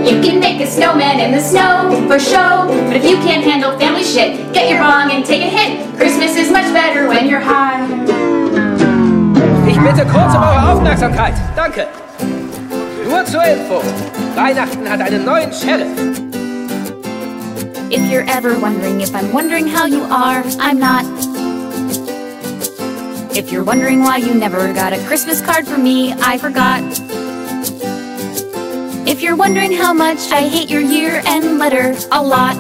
You can make a snowman in the snow for show, but if you can't handle family shit, get your bong and take a hit. Christmas is much better when you're high. Ich bitte kurz um eure Aufmerksamkeit. Danke. Nur zur Info. Weihnachten hat einen neuen Sheriff. If you're ever wondering if I'm wondering how you are, I'm not. If you're wondering why you never got a Christmas card from me, I forgot. If you're wondering how much I hate your year-end letter, a lot.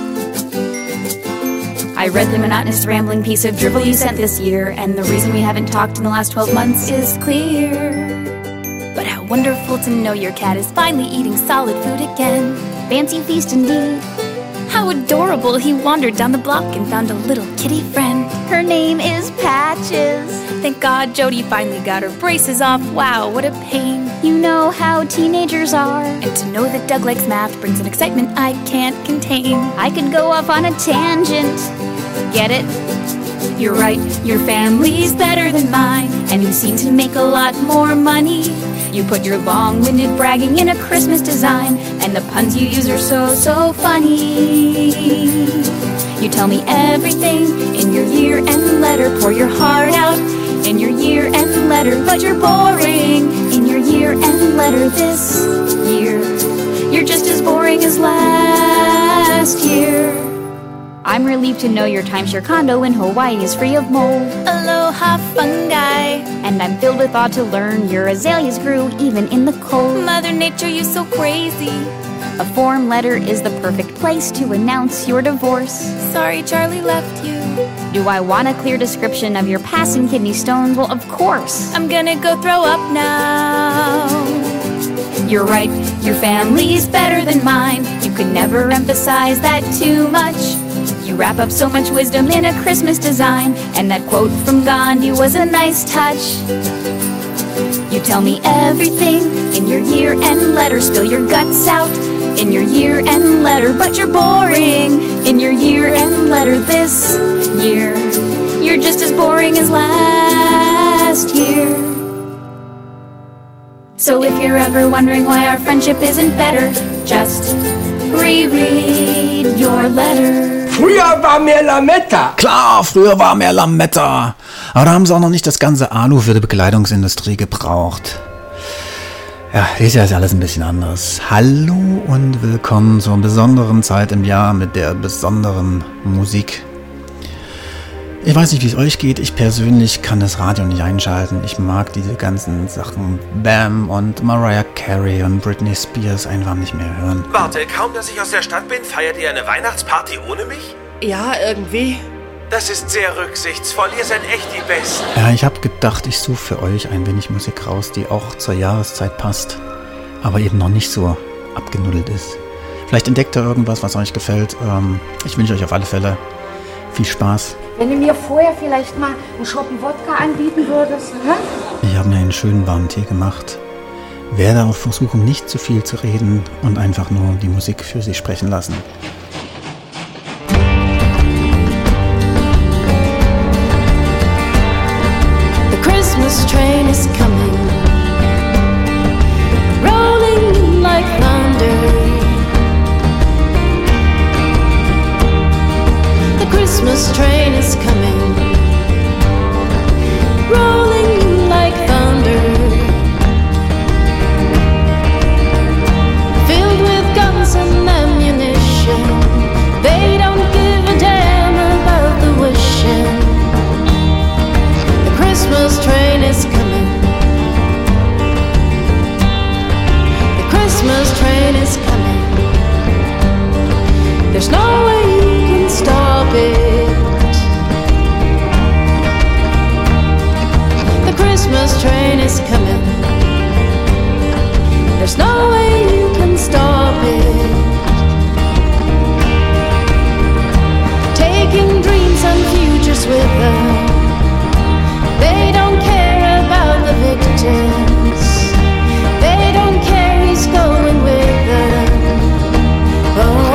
I read the monotonous rambling piece of drivel you sent this year, and the reason we haven't talked in the last 12 months is clear. But how wonderful to know your cat is finally eating solid food again. Fancy feast indeed. How adorable, he wandered down the block and found a little kitty friend. Her name is Patches. Thank God Jody finally got her braces off. Wow, what a pain. You know how teenagers are. And to know that Doug likes math brings an excitement I can't contain. I could go off on a tangent. Get it? You're right, your family's better than mine, and you seem to make a lot more money. You put your long-winded bragging in a Christmas design, and the puns you use are so funny. You tell me everything in your year-end letter, pour your heart out in your year-end letter, but you're boring in your year-end letter this year. You're just as boring as last year. I'm relieved to know your timeshare condo in Hawaii is free of mold. Aloha fungi. And I'm filled with awe to learn your azaleas grew even in the cold. Mother Nature, you so crazy. A form letter is the perfect place to announce your divorce. Sorry Charlie left you. Do I want a clear description of your passing kidney stones? Well, of course. I'm gonna go throw up now. You're right, your family's better than mine. You could never emphasize that too much. You wrap up so much wisdom in a Christmas design, and that quote from Gandhi was a nice touch. You tell me everything in your year-end letter, spill your guts out in your year-end letter, but you're boring in your year-end letter this year. You're just as boring as last year. So if you're ever wondering why our friendship isn't better, just reread your letter. Früher war mehr Lametta. Klar, früher war mehr Lametta. Aber da haben sie auch noch nicht das ganze Alu für die Bekleidungsindustrie gebraucht. Ja, ist ja alles ein bisschen anders. Hallo und willkommen zur besonderen Zeit im Jahr mit der besonderen Musik. Ich weiß nicht, wie es euch geht. Ich persönlich kann das Radio nicht einschalten. Ich mag diese ganzen Sachen Bam und Mariah Carey und Britney Spears einfach nicht mehr hören. Warte, kaum dass ich aus der Stadt bin, feiert ihr eine Weihnachtsparty ohne mich? Ja, irgendwie. Das ist sehr rücksichtsvoll, ihr seid echt die Besten. Ja, ich habe gedacht, ich suche für euch ein wenig Musik raus, die auch zur Jahreszeit passt, aber eben noch nicht so abgenuddelt ist. Vielleicht entdeckt ihr irgendwas, was euch gefällt. Ich wünsche euch auf alle Fälle viel Spaß. Wenn du mir vorher vielleicht mal einen Schoppen Wodka anbieten würdest, hä? Ich habe mir einen schönen warmen Tee gemacht. Werde darauf versuchen, nicht zu viel zu reden und einfach nur die Musik für sich sprechen lassen. The Christmas train is coming, rolling in like thunder. The Christmas train is coming, rolling in like thunder. Filled with guns and ammunition, they don't give a damn about the wishing. The Christmas train is coming, the Christmas train is coming. There's no way you can stop it. The Christmas train is coming. There's no way you can stop it. Taking dreams and futures with them. They don't care about the victims. They don't care he's going with them. Oh.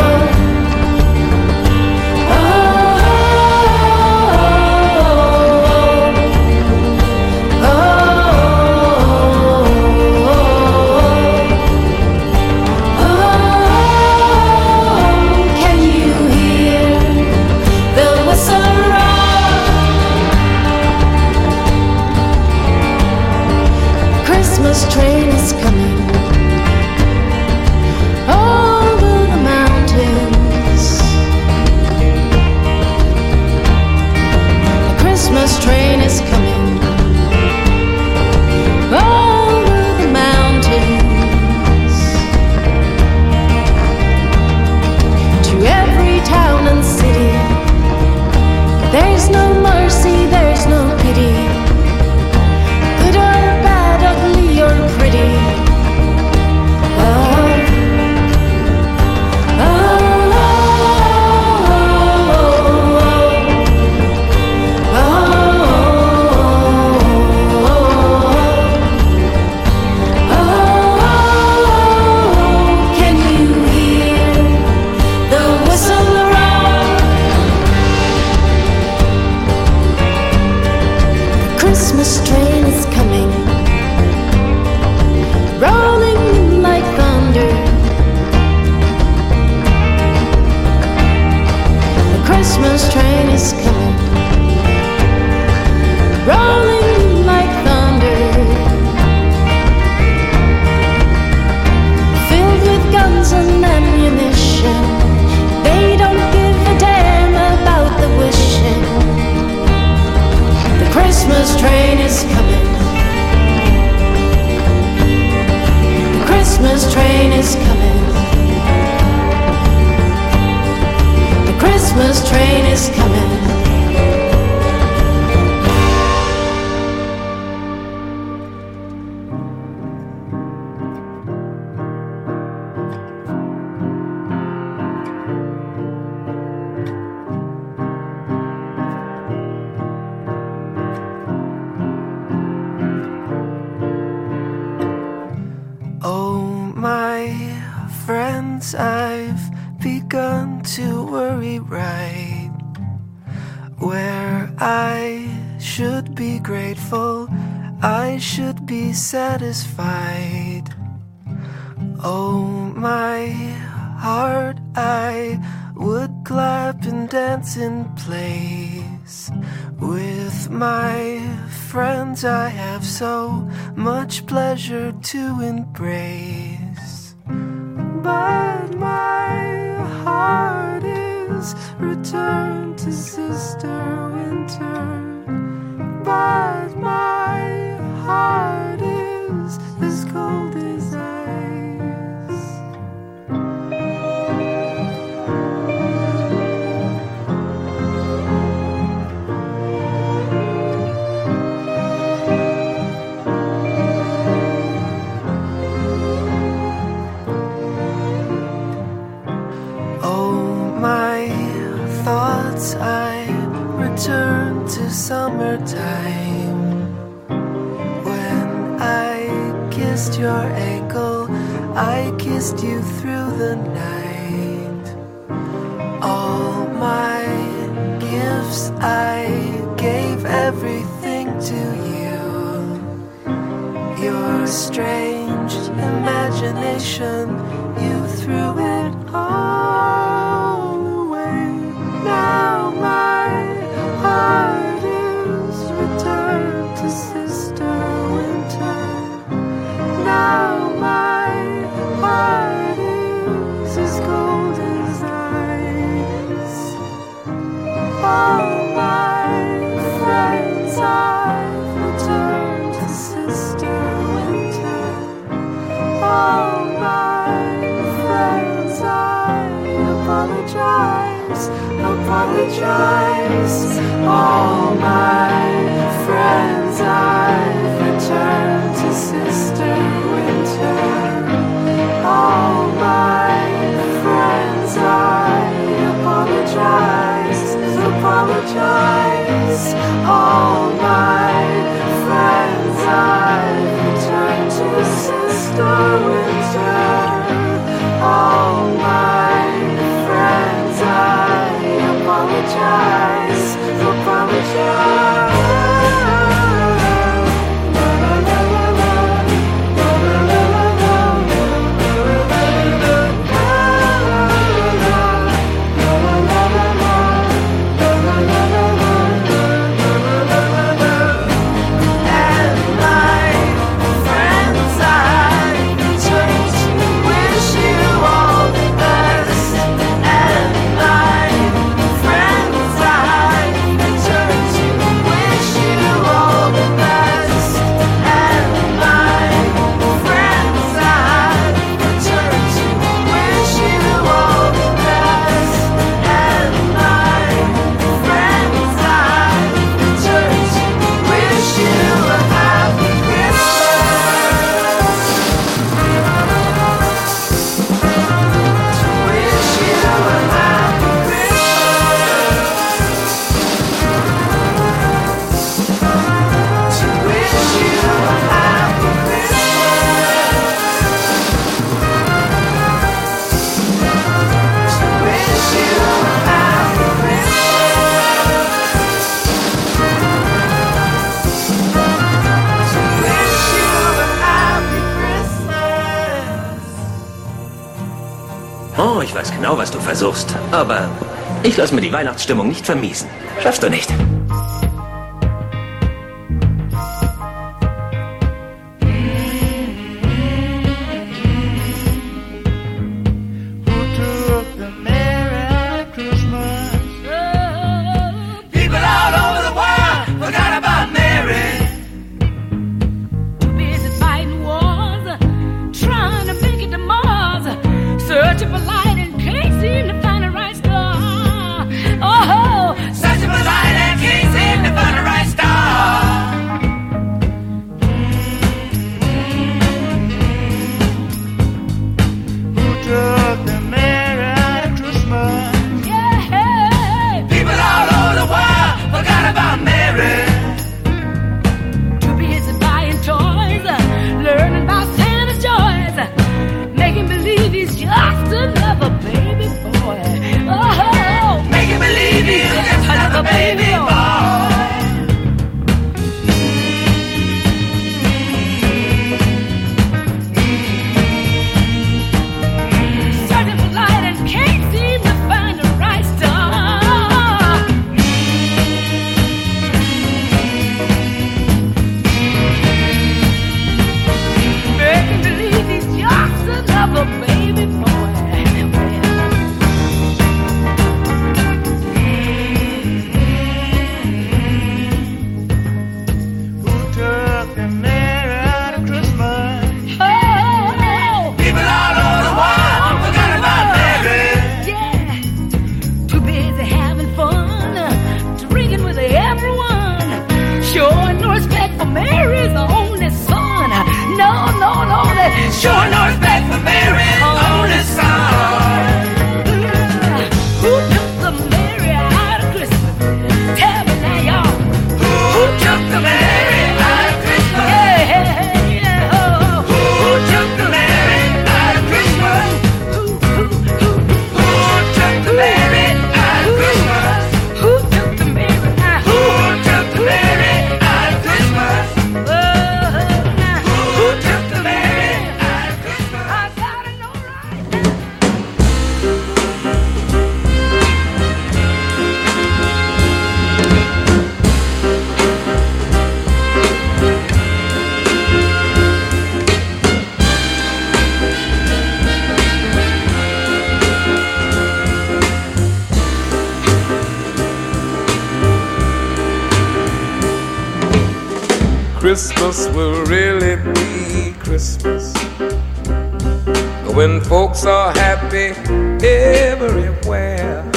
Christmas train is coming, rolling like thunder. The Christmas train is coming, rolling like thunder. Filled with guns and ammunition, they don't give a damn about the wishing. The Christmas train is coming. The Christmas train is coming. The Christmas train is coming. I've begun to worry right where I should be grateful, I should be satisfied. Oh, my heart, I would clap and dance in place. With my friends I have so much pleasure to embrace. But my heart is returned to Sister Winter. But my heart is as cold as ice. Thoughts I return to summertime. When I kissed your ankle, I kissed you through the night. All my gifts, I gave everything to you. Your strange imagination, you threw it all away. Now my heart is returned to Sister Winter. Now my heart is as cold as ice. All my friends I've returned to Sister Winter. weiß genau, was du versuchst. Aber ich lasse mir die Weihnachtsstimmung nicht vermiesen. Schaffst du nicht. Christmas will really be Christmas when folks are happy everywhere.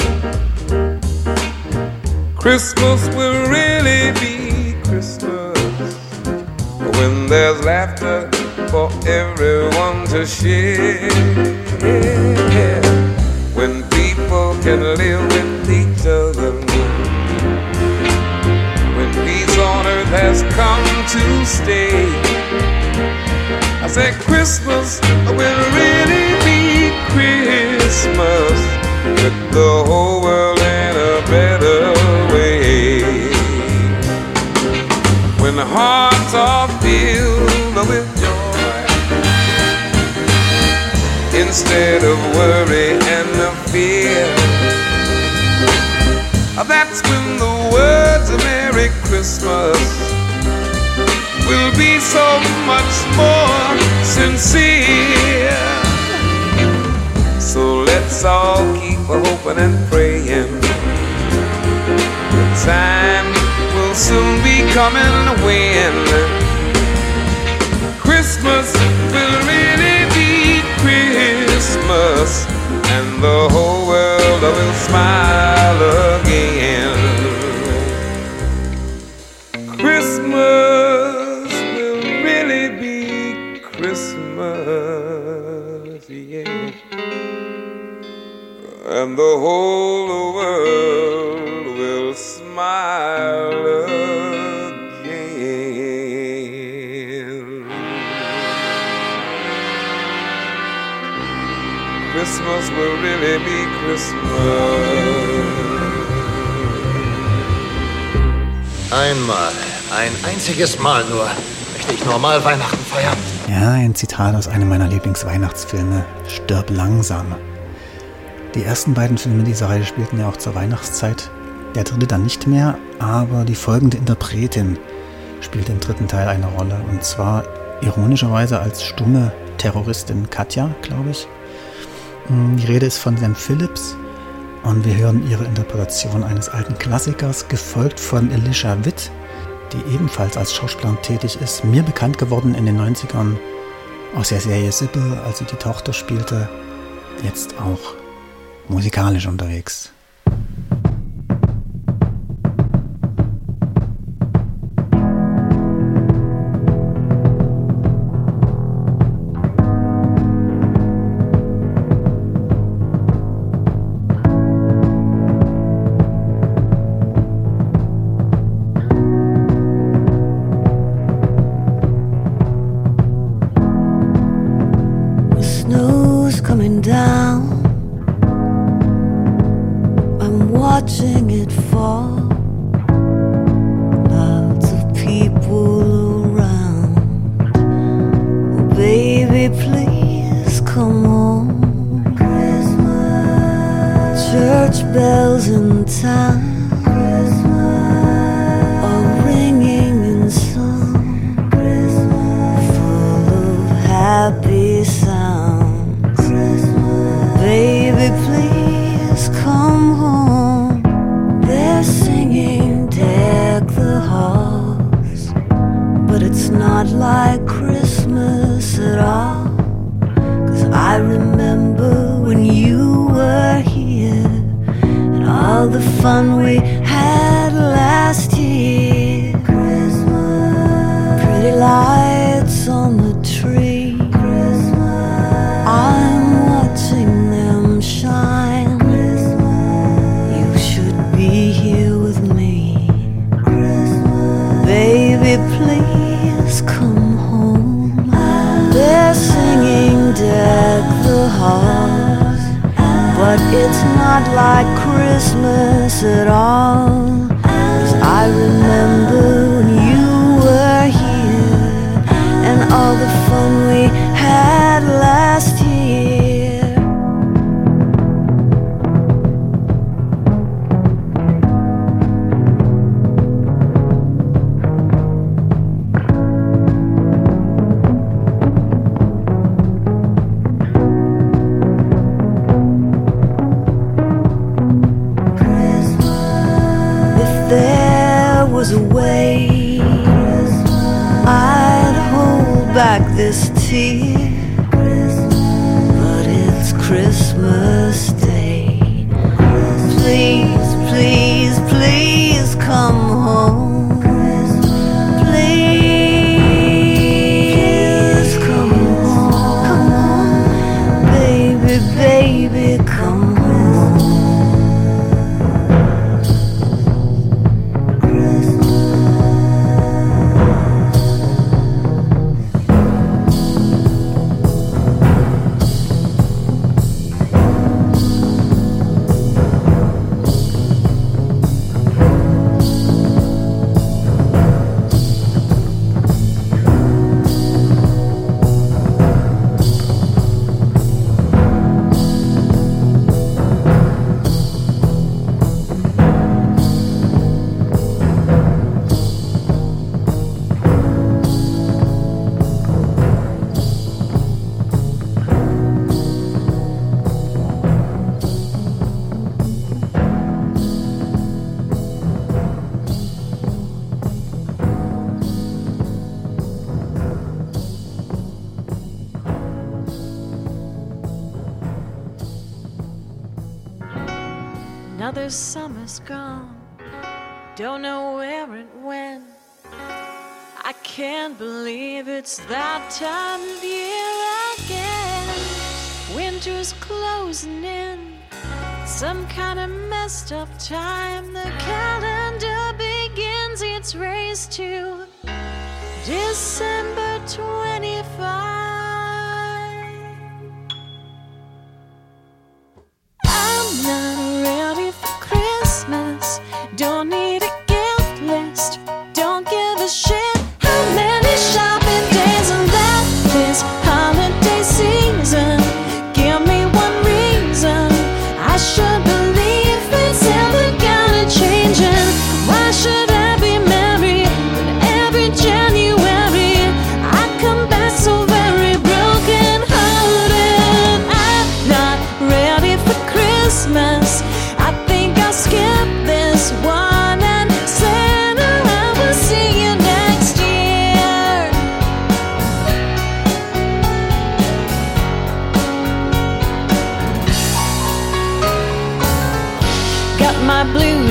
Christmas will really be Christmas when there's laughter for everyone to share. When people can live with each other, when peace on earth has come to stay. I said Christmas will really be Christmas with the whole world in a better way. When the hearts are filled with joy instead of worry and fear, that's when the words of Merry Christmas will be so much more sincere. So let's all keep hoping and praying. The time will soon be coming when Christmas will really be Christmas, and the whole world will smile again. Christmas will really be Christmas, yeah, and the whole world will smile again. Christmas will really be Christmas. Einmal, ein einziges Mal nur, möchte ich normal Weihnachten feiern. Ja, ein Zitat aus einem meiner Lieblingsweihnachtsfilme, Stirb langsam. Die ersten beiden Filme dieser Reihe spielten ja auch zur Weihnachtszeit. Der dritte dann nicht mehr, aber die folgende Interpretin spielt im dritten Teil eine Rolle. Und zwar ironischerweise als stumme Terroristin Katja, glaube ich. Die Rede ist von Sam Phillips und wir hören ihre Interpretation eines alten Klassikers, gefolgt von Elisha Witt, die ebenfalls als Schauspielerin tätig ist, mir bekannt geworden in den 90ern aus der Serie Sibyl, als sie die Tochter spielte, jetzt auch musikalisch unterwegs. Coming down, I'm watching it fall. Lots of people around. Oh, baby, please come home. Christmas. Church bells in town. Christmas. Are ringing in song. Christmas. Full of happy sound. Baby, please come home. They're singing Deck the Halls, but it's not like Christmas at all. 'Cause I remember when you were here and all the fun we had last year. Christmas. Pretty lights on the tree. I'm watching them shine. Christmas. You should be here with me. Christmas. Baby, please come home. They're singing Deck the Halls, but it's not like Christmas at all. 'Cause I remember when you were here and all the fun we had last year. If there was a way, I'd hold back this tear. But it's Christmas Day. Please, please, please come home. Please come home. Come on, baby, baby, come home. Another summer's gone, don't know where it went. I can't believe it's that time of year again. Winter's closing in, some kind of messed up time. The calendar begins its race to December 25. I'm not ready for Christmas, don't need a gift list, don't give a shit how many shopping days and that this holiday season. Give me one reason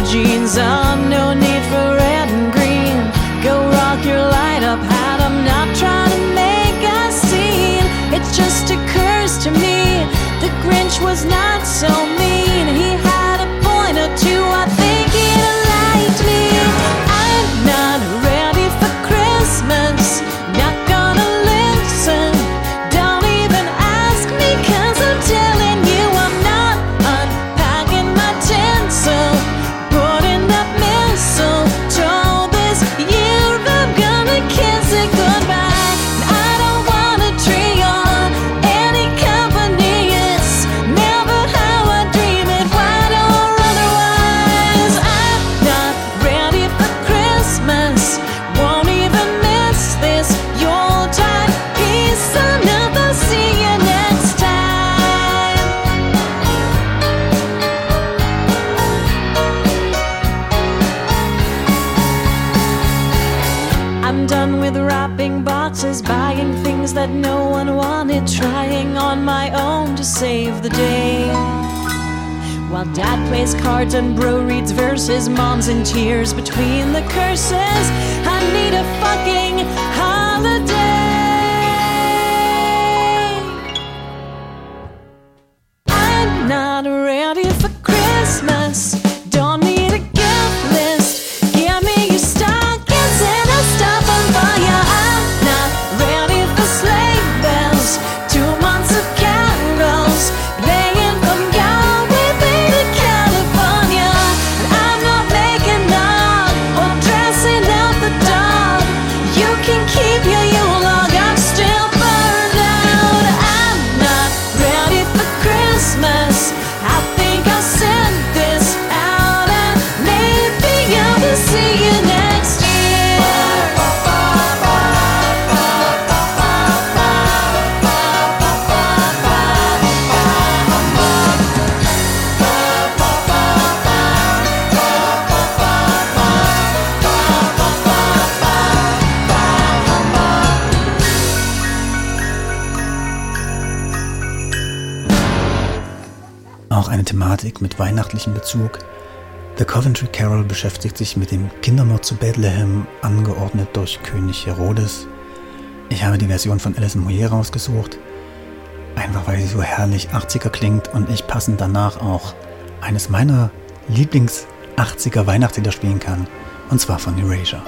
jeans on, no need for red and green. Go rock your light up hat, I'm not trying to make a scene. It just occurs to me, the Grinch was not so mean. He had a point or two, I think he'd have liked me. I'm not ready for Christmas, not gonna listen. Don't even ask me, 'cause I'm telling you I'm not unpacking my tinsel, putting up mistletoe. This year I'm gonna kiss it goodbye. I don't want a tree or any company. It's never how I dream it, white or otherwise. I'm not ready for Christmas, won't even miss this Yuletide peace. Another see you next time. I'm done with wrapping boxes, buying things that no one wanted, trying on my own to save the day. While Dad plays cards and Bro reads verses, Mom's in tears between the curses. I need a fucking holiday. I'm not ready for Christmas, don't need a gift list. Give me your stockings and I'll stop and buy ya. I'm not ready for sleigh bells, 2 months of carols playing from Galway Bay to California. And I'm not making love or dressing up the dog. You can keep your Yule log, I'm still burned out. I'm not ready for Christmas, I think I'll send this out and maybe I will see you next year. Auch eine Thematik mit weihnachtlichem Bezug. The Coventry Carol beschäftigt sich mit dem Kindermord zu Bethlehem, angeordnet durch König Herodes. Ich habe die Version von Alison Moyet rausgesucht, einfach weil sie so herrlich 80er klingt und ich passend danach auch eines meiner Lieblings-80er Weihnachtslieder spielen kann, und zwar von Erasure.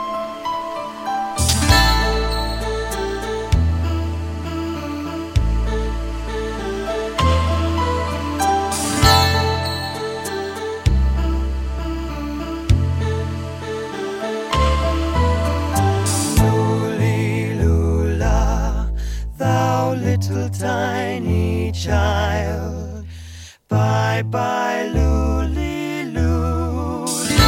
Thou little tiny child, bye bye Luli Luli.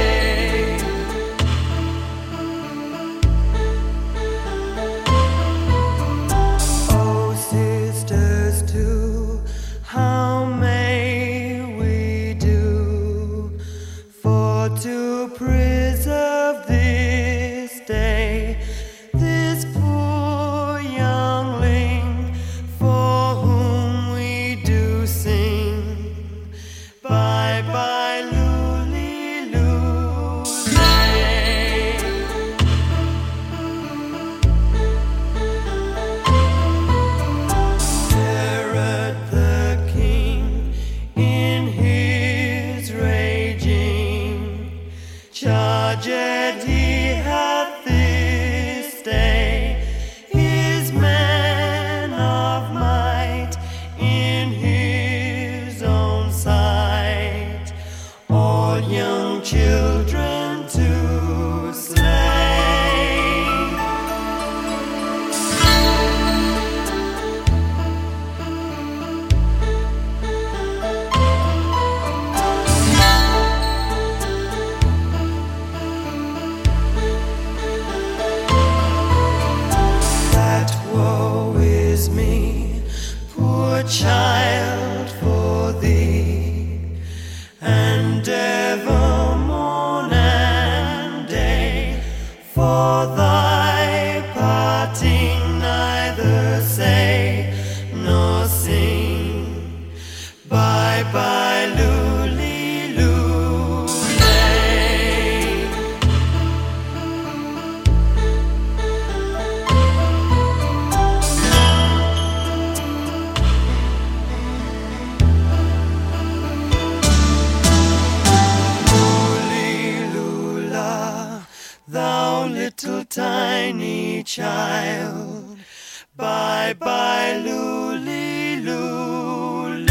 Oh sisters too, how may we do for to preserve this day, this poor youngling for whom we little tiny child. Bye bye, Lulilule.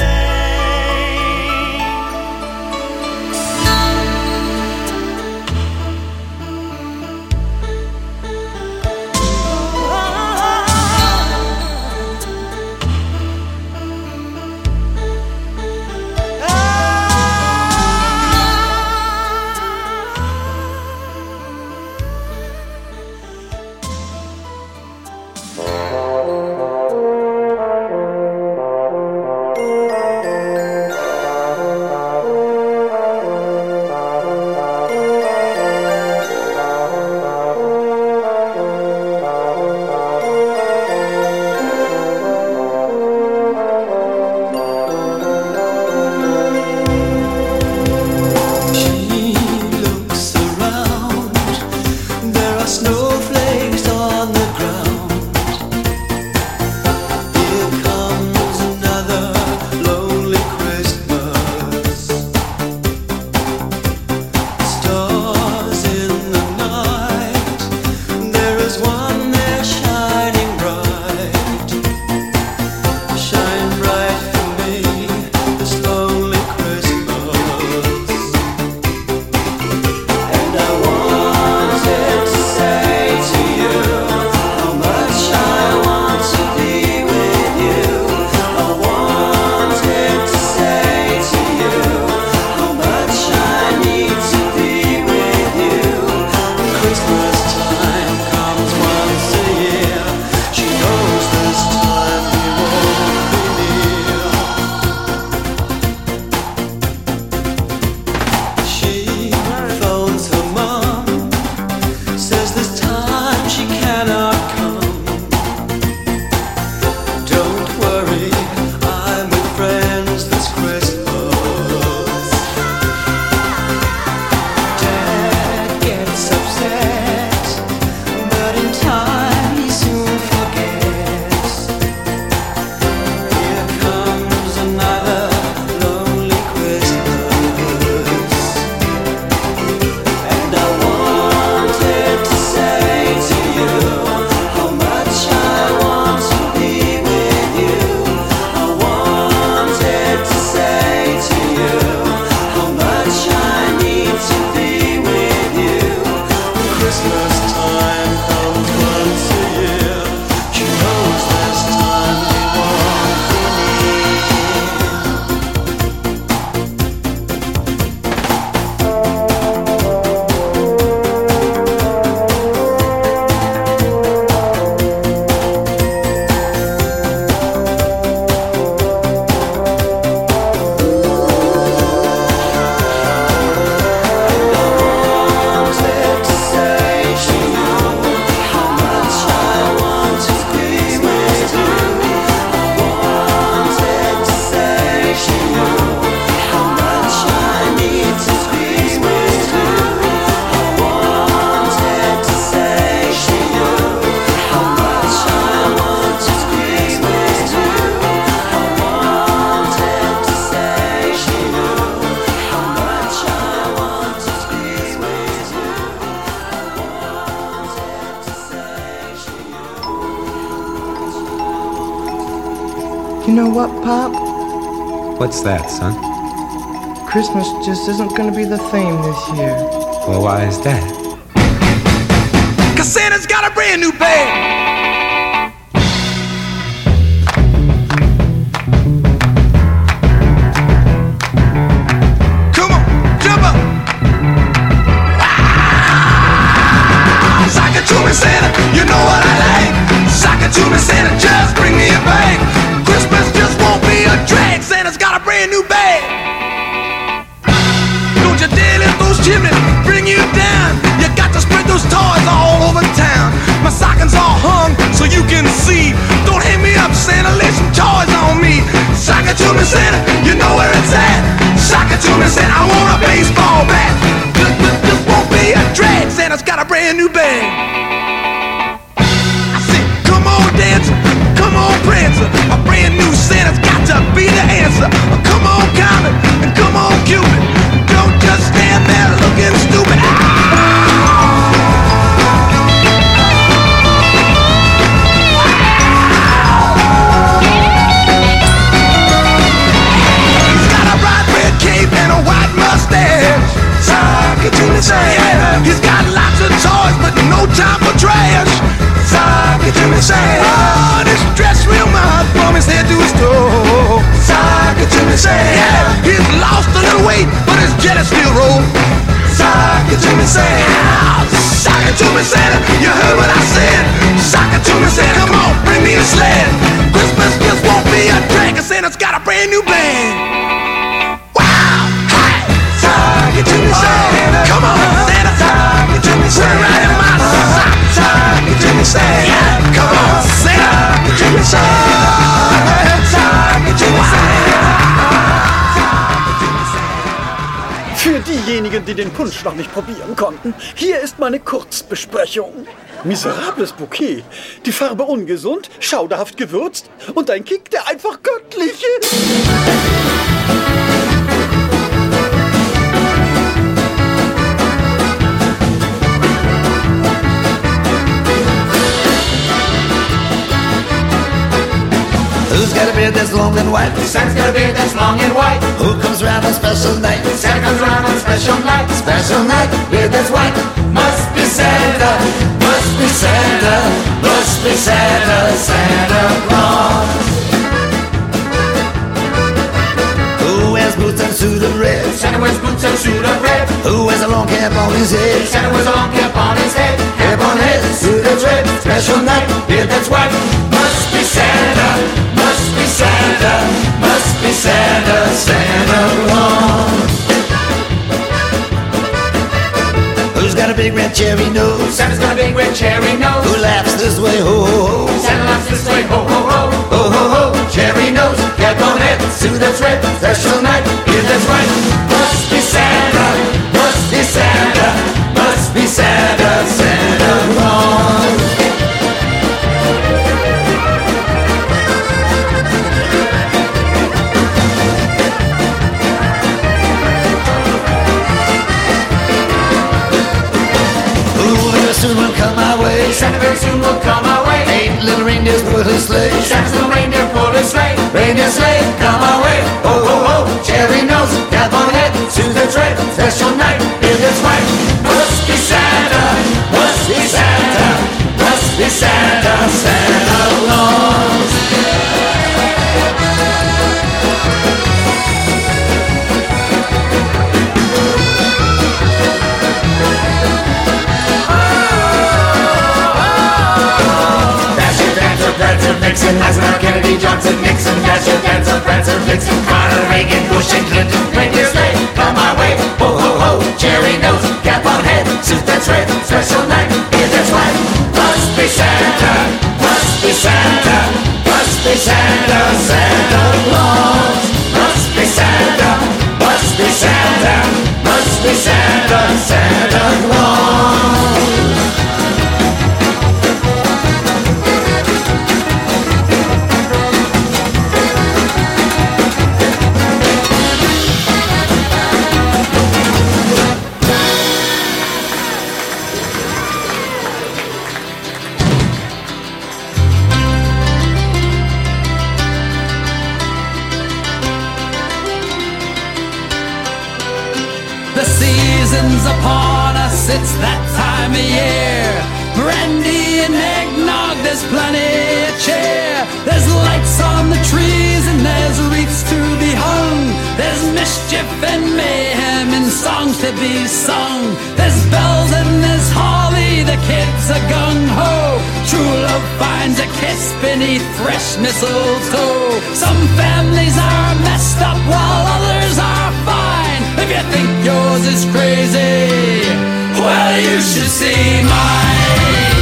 You know what, Pop? What's that, son? Christmas just isn't gonna be the theme this year. Well, why is that? 'Cause Santa's got a brand new bag. Come on, jump up. Sock it to me, Santa, you know what I like. Sock it to me, Santa, just bring me a bag. Christmas just won't be a drag. Santa's got a brand new bag. Don't you dare let those chimneys bring you down. You got to spread those toys all over town. My stockings all hung so you can see. Don't hang me up, Santa, lay some toys on me. Sock it to me, Santa, you know where it's at. Sock it to me, Santa, I want a baseball bat. This won't be a drag. Santa's got a brand new bag. I said, come on, dance, come on, fish. Sock it to me, say, oh, this dress real hot from his head to his toe. Sock it to me, say, yeah, he's lost a little weight, but his jelly still roll. Sock it to me, say, ah, sock it to me, say, you heard what I said. Sock it to me, say, come on, bring me a sled. Christmas just won't be a drag, and Santa's got a brand new band. Wow, hi, sock it to me, say, come on, Santa, sock it to me, say, right in my sock, sock it to me, say, yeah, come on, Santa, sock it to me, say, sock it to me, say. Für diejenigen, die den Punsch noch nicht probieren konnten, hier ist meine Kurzbesprechung. Miserables Bouquet, die Farbe ungesund, schauderhaft gewürzt und ein Kick, der einfach göttlich ist. Who's got a beard that's long and white? Santa's got a beard that's long and white. Who comes around on special night? Santa comes around on special night. Special night, beard that's white. Must be Santa, must be Santa, must be Santa, Santa Claus. Who wears boots and suit of red? Santa wears boots and suit of red. Who wears a long cap on his head? Santa wears a long cap on his head. Cap on head, suit that's red. Special night, beard that's white. Must be Santa, must be Santa, must be Santa, Santa Claus. Who's got a big red cherry nose? Santa's got a big red cherry nose. Who laughs this way, ho, ho, ho? Santa laughs this way, ho, ho, ho. Ho, ho, ho, cherry nose, cap on head, suit that's red. Special night, beard that's white. Must be Santa, must be Santa, must be Santa, Santa Claus. Soon will come our way. Santa very soon will come our way. 8 little reindeers pull his sleigh. Santa's little reindeer pull his sleigh. Reindeer sleigh, come our way. Ho, ho, ho, cherry nose, cap on head, suit that's red. Special night, beard that's white. Must be Santa, must be Santa, must be Santa, Santa Claus. Nixon, Eisenhower, Kennedy, Johnson, Nixon, Dasher, Dancer, Prancer, Vixen, Connor, Reagan, Bush, and Clinton. Reindeer sleigh, come our way. Ho, ho, ho, cherry nose, cap on head, suit that's red. Special night, beard that's white. Must be Santa, must be Santa, must be Santa, Santa Claus. Must be Santa, must be Santa, must be Santa, Santa Claus. Upon us, it's that time of year. Brandy and eggnog, there's plenty of cheer. There's lights on the trees and there's wreaths to be hung. There's mischief and mayhem and songs to be sung. There's bells and there's holly, the kids are gung-ho. True love finds a kiss beneath fresh mistletoe. Some families are messed up while others are fine. If you think yours is crazy, well, you should see mine.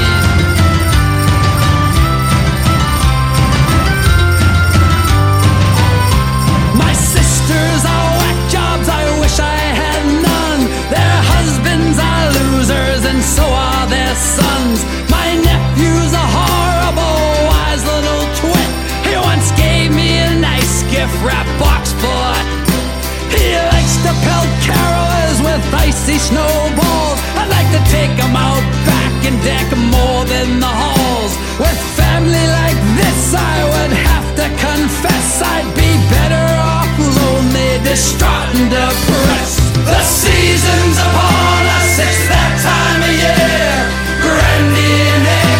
My sisters are whack jobs, I wish I had none. Their husbands are losers and so are their sons. My nephew's a horrible, wise little twit. He once gave me a nice gift-wrap box full of he likes to pelt carolers with icy snowballs. I'd like to take them out back and deck more than the halls. With family like this, I would have to confess I'd be better off lonely, distraught and depressed. The season's upon us, it's that time of year. Brandy and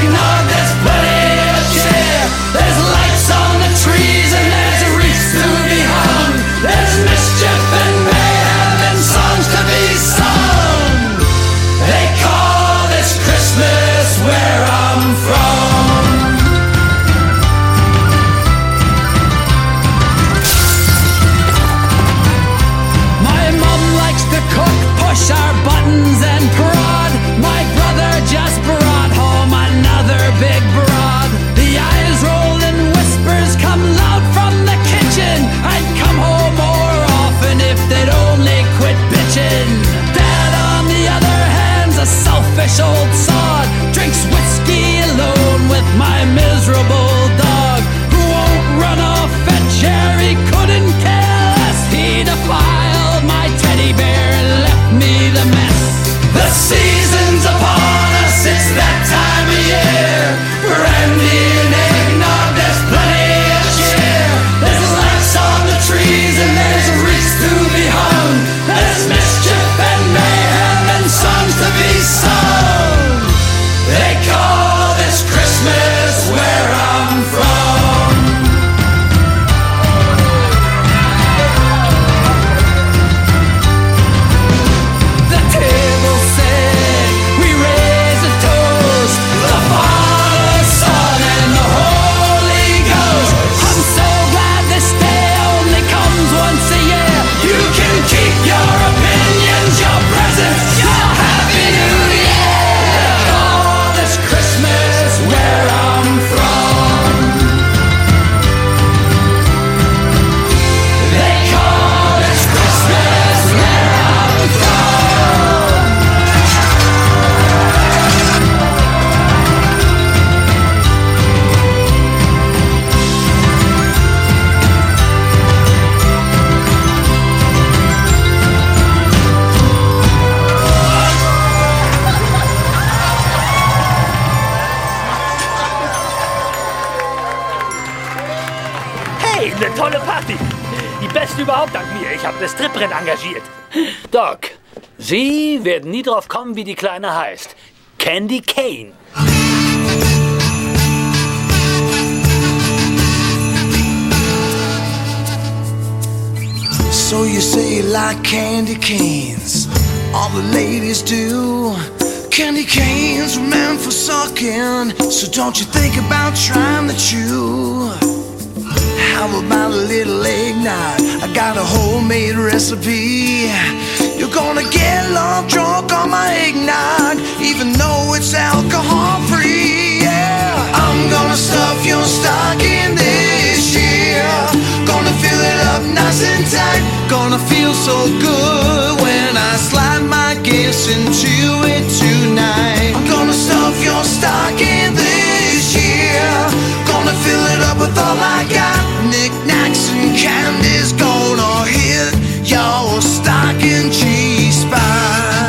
Eine tolle Party. Die beste überhaupt dank mir. Ich habe eine Stripperin engagiert. Doc, Sie werden nie drauf kommen, wie die Kleine heißt. Candy Cane. So you say you like candy canes, all the ladies do. Candy canes were meant for sucking, so don't you think about trying to chew. How about a little eggnog? I got a homemade recipe. You're gonna get love drunk on my eggnog, even though it's alcohol free. Yeah, I'm gonna stuff your stocking this year. Gonna fill it up nice and tight. Gonna feel so good when I slide my gifts into it tonight. I'm gonna stuff your stocking this year. Gonna fill it up with all I got. Knickknacks and candies gonna hit your stocking G-spot.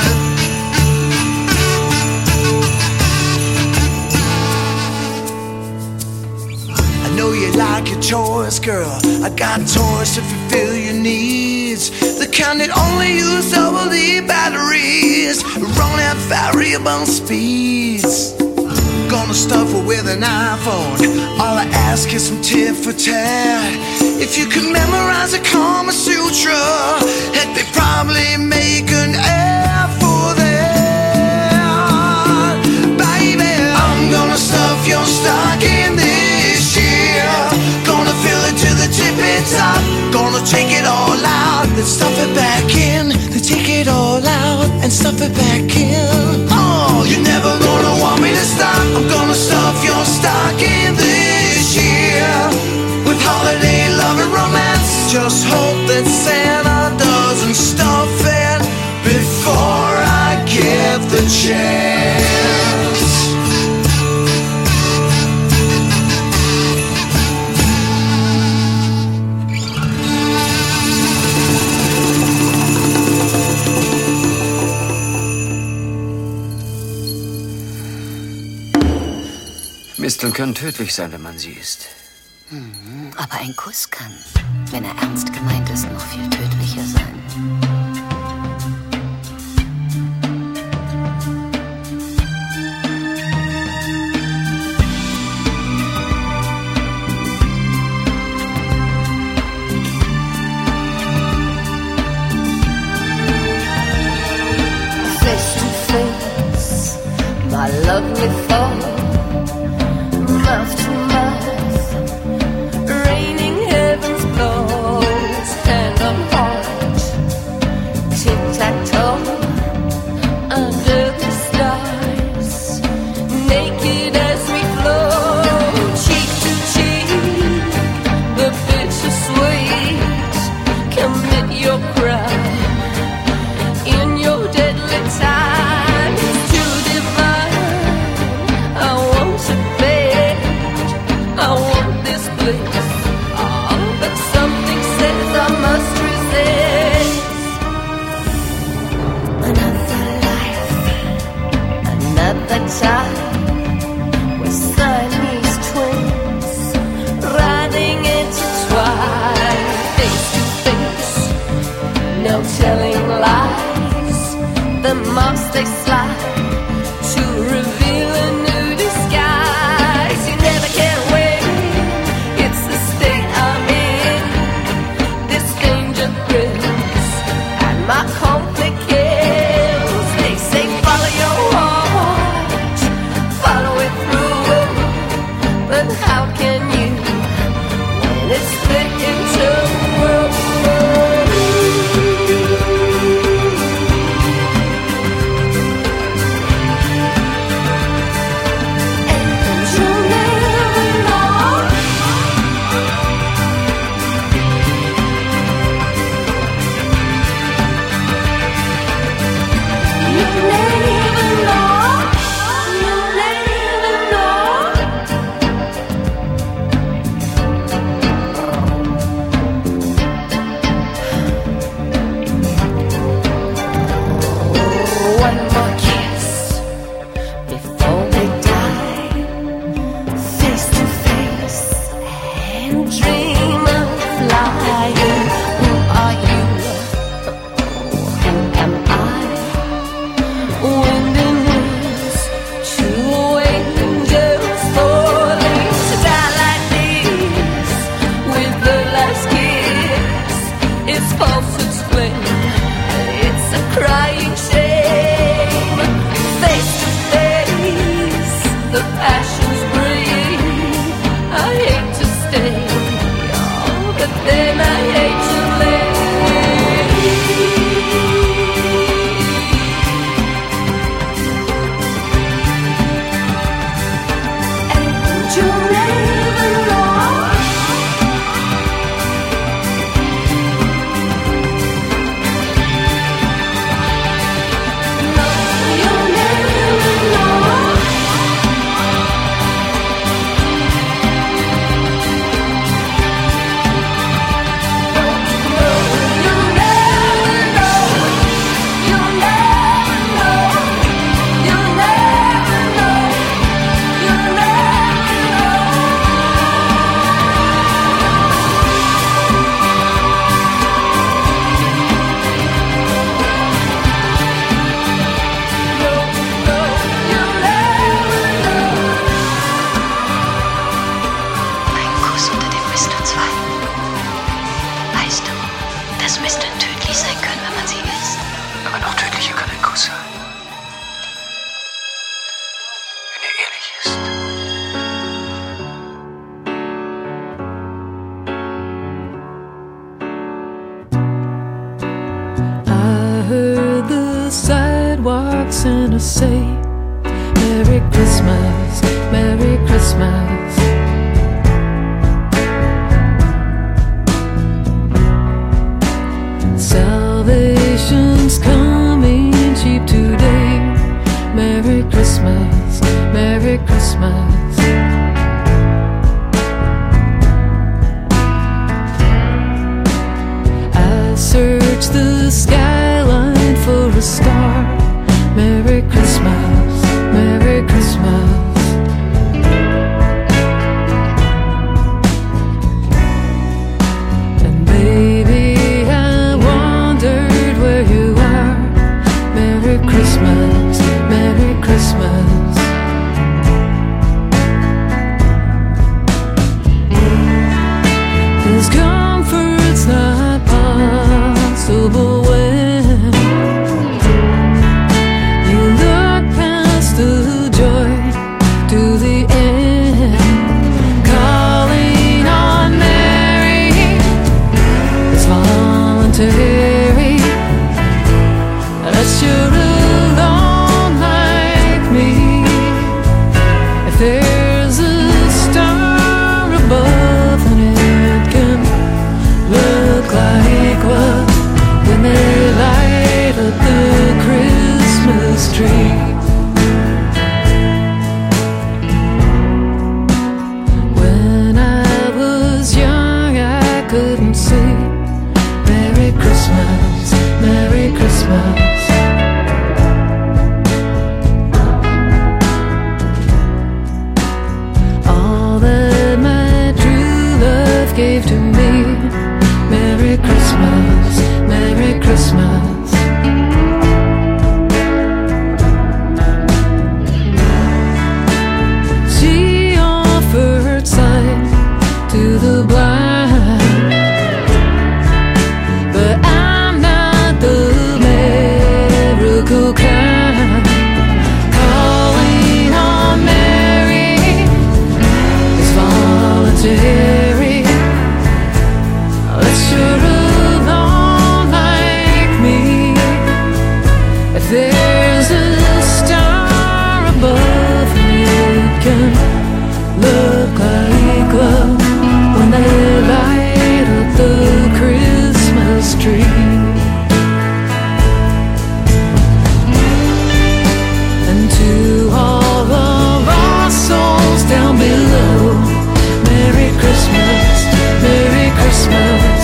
I know you like your toys, girl. I got toys to fulfill your needs. The kind that only use double-D batteries, run at variable speeds. Gonna stuff her with an iPhone. All I ask is some tit for tat. If you could memorize the Kama Sutra, heck, they probably make an app for that. Baby, I'm gonna stuff your stocking this year. Gonna fill it to the tippy top. Gonna take it all out, then stuff it back in. Then take it all out and stuff it back in. Oh, you're never gonna want me to stop. I'm gonna stuff your stocking this year with holiday love and romance. Just hope that Santa doesn't stuff it before I get the chance. Misteln können tödlich sein, wenn man sie isst. Aber ein Kuss kann, wenn er ernst gemeint ist, noch viel tödlicher sein. Face to face, my lovely foe. Mouth to mouth, raining heaven's blows, hand on heart, tic-tac-toe, under the stars, naked as we flow, cheek to cheek, the bittersweet, commit your crime, in your deadly time, it's too divine, I want to bed, I want this bliss, but something says I must resist. Another life, another time, we're Siamese twins, riding intertwined, face to face, no telling lies, the masks they slide to reveal a new disguise. passions breathe. I hate to stay, oh, but then I hate to leave. And you'll never know. No, you'll never know. Ein Kuss unter dem Mr. 2. Weißt du, dass Mr. tödlich sein können, wenn man sie isst? Aber noch tödlicher kann ein Kuss sein. Wenn er ehrlich ist. I heard the sidewalk Santa say, Merry Christmas, Merry Christmas. Salvation's coming cheap today. Merry Christmas, Merry Christmas. I searched the skyline for a star. Merry Christmas, Merry Christmas. And baby, I wondered where you are. Merry Christmas, Merry Christmas. His comfort's not possible when you look past the joy to the end. Calling on Mary is voluntary, unless you're alone like me. If there's a star above, then it can look like what when they light up the Christmas tree. When I was young, I couldn't see. Merry Christmas, Merry Christmas. All that my true love gave to me. Merry Christmas, Merry Christmas. She offered sight to the blind, but I'm not the miracle kind. Calling on Mary is voluntary. Unless you're alone like me. If there's a star above, it can look like love when they light up the Christmas tree. And to all of our souls down below, Merry Christmas, Merry Christmas.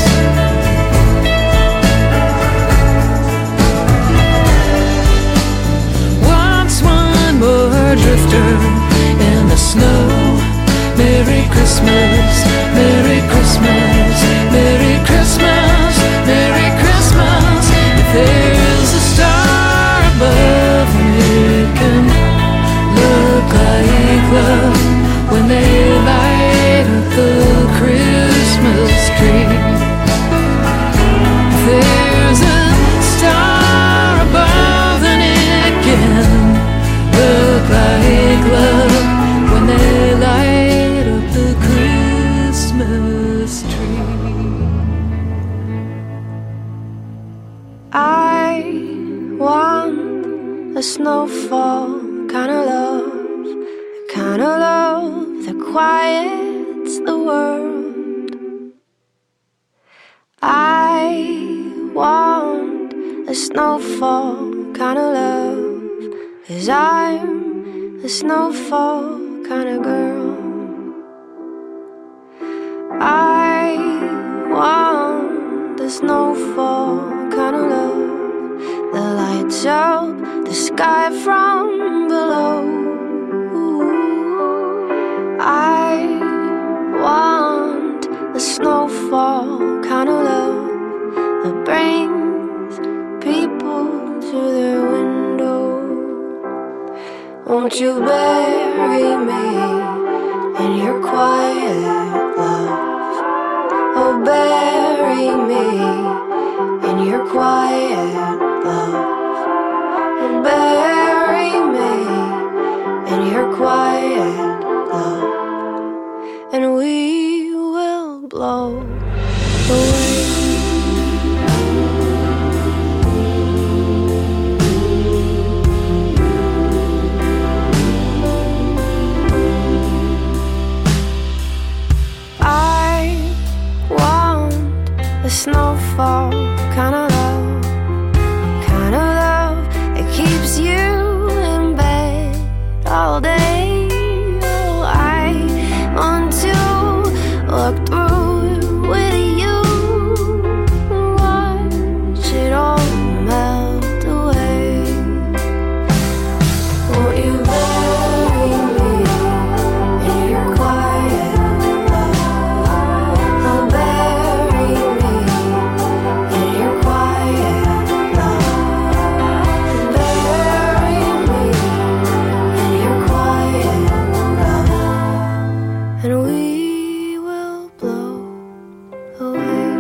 Once one more drifter in the snow. Merry Christmas, Merry Christmas, Merry Christmas, Merry Christmas. If there's a star above, it can look like love when they light up the Christmas tree. If there's a star above, then it can look like love when quiets the world. I want a snowfall kind of love, 'cause I'm a snowfall kind of girl. I want the snowfall kind of love that lights up the sky from below. I want the snowfall kind of love that brings people to their window. Won't you bury me in your quiet love? Oh, bury me in your quiet love. Oh, bury me in your quiet love. And we will blow away. I want a snowfall kind of love that keeps you in bed all day. Oh, I want to look through it with you and watch it all melt away. Won't you bury me in your quiet love? Oh, bury me in your quiet love. Bury me in your quiet love. And we will blow away.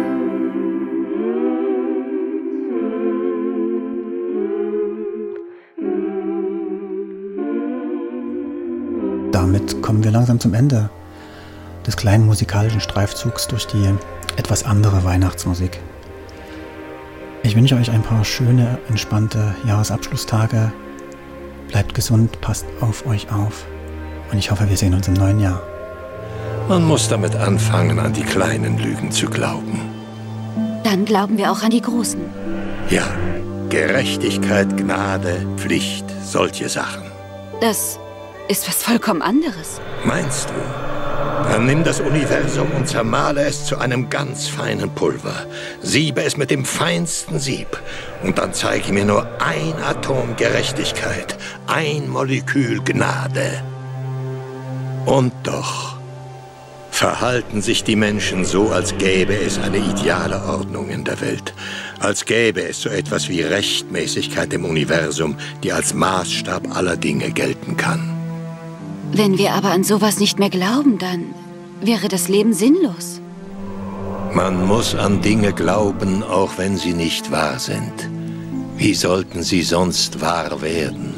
Damit kommen wir langsam zum Ende des kleinen musikalischen Streifzugs durch die etwas andere Weihnachtsmusik. Ich wünsche euch ein paar schöne, entspannte Jahresabschlusstage. Bleibt gesund, passt auf euch auf und ich hoffe, wir sehen uns im neuen Jahr. Man muss damit anfangen, an die kleinen Lügen zu glauben. Dann glauben wir auch an die großen. Ja, Gerechtigkeit, Gnade, Pflicht, solche Sachen. Das ist was vollkommen anderes. Meinst du? Dann nimm das Universum und zermahle es zu einem ganz feinen Pulver. Siebe es mit dem feinsten Sieb. Und dann zeige mir nur ein Atom Gerechtigkeit, ein Molekül Gnade. Und doch verhalten sich die Menschen so, als gäbe es eine ideale Ordnung in der Welt. Als gäbe es so etwas wie Rechtmäßigkeit im Universum, die als Maßstab aller Dinge gelten kann. Wenn wir aber an sowas nicht mehr glauben, dann wäre das Leben sinnlos. Man muss an Dinge glauben, auch wenn sie nicht wahr sind. Wie sollten sie sonst wahr werden?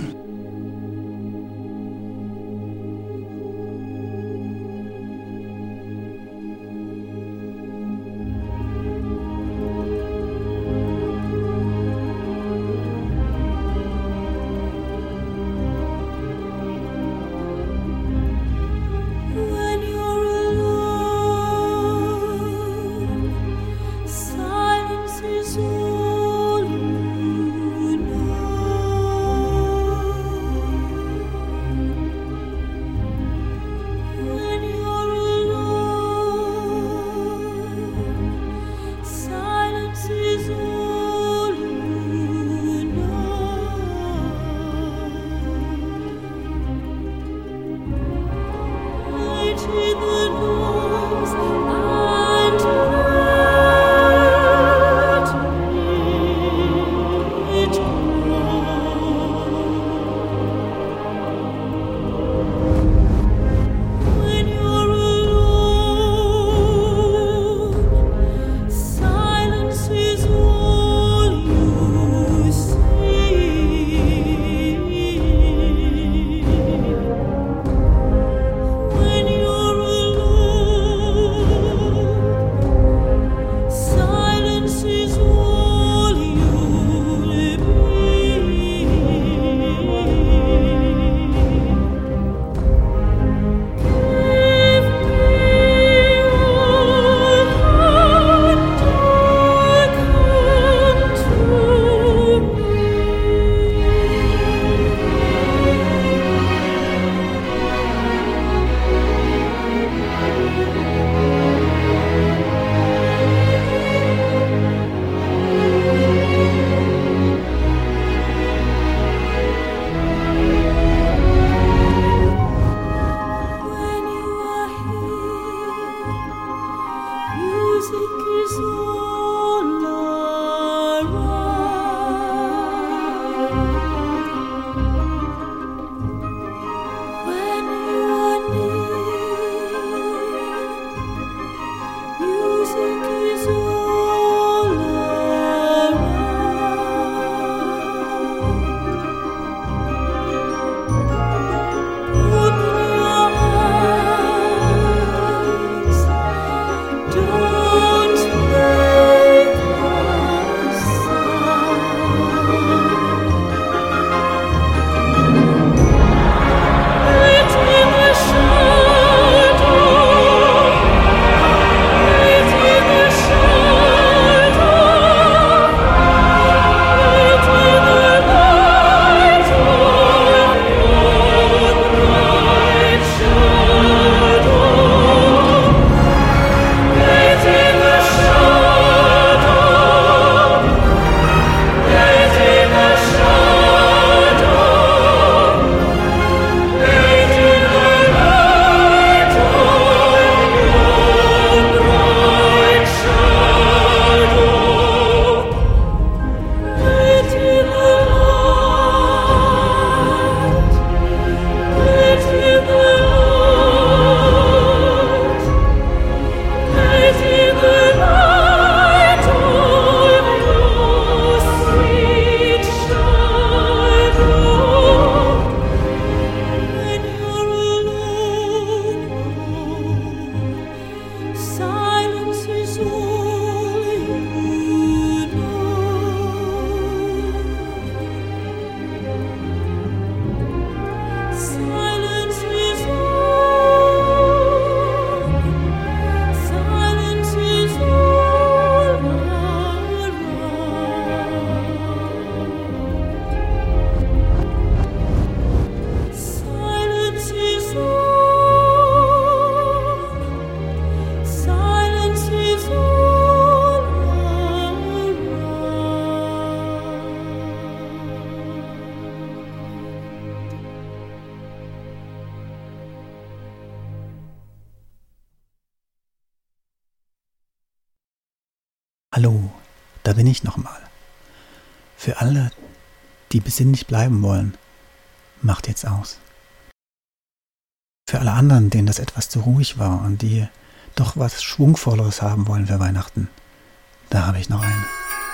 Hallo, da bin ich nochmal. Für alle, die besinnlich bleiben wollen, macht jetzt aus. Für alle anderen, denen das etwas zu ruhig war und die doch was Schwungvolleres haben wollen für Weihnachten, da habe ich noch einen.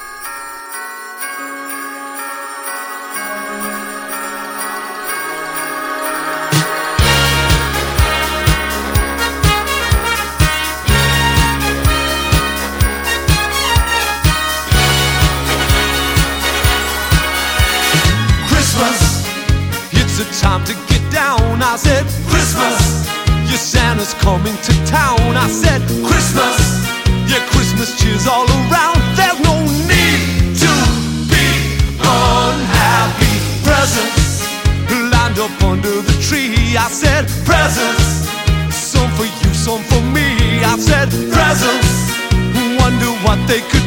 Time to get down. I said, Christmas, your Santa's coming to town. I said, Christmas, yeah, Christmas cheers all around. There's no need to be unhappy. Presents lined up under the tree. I said, presents, some for you, some for me. I said, presents, wonder what they could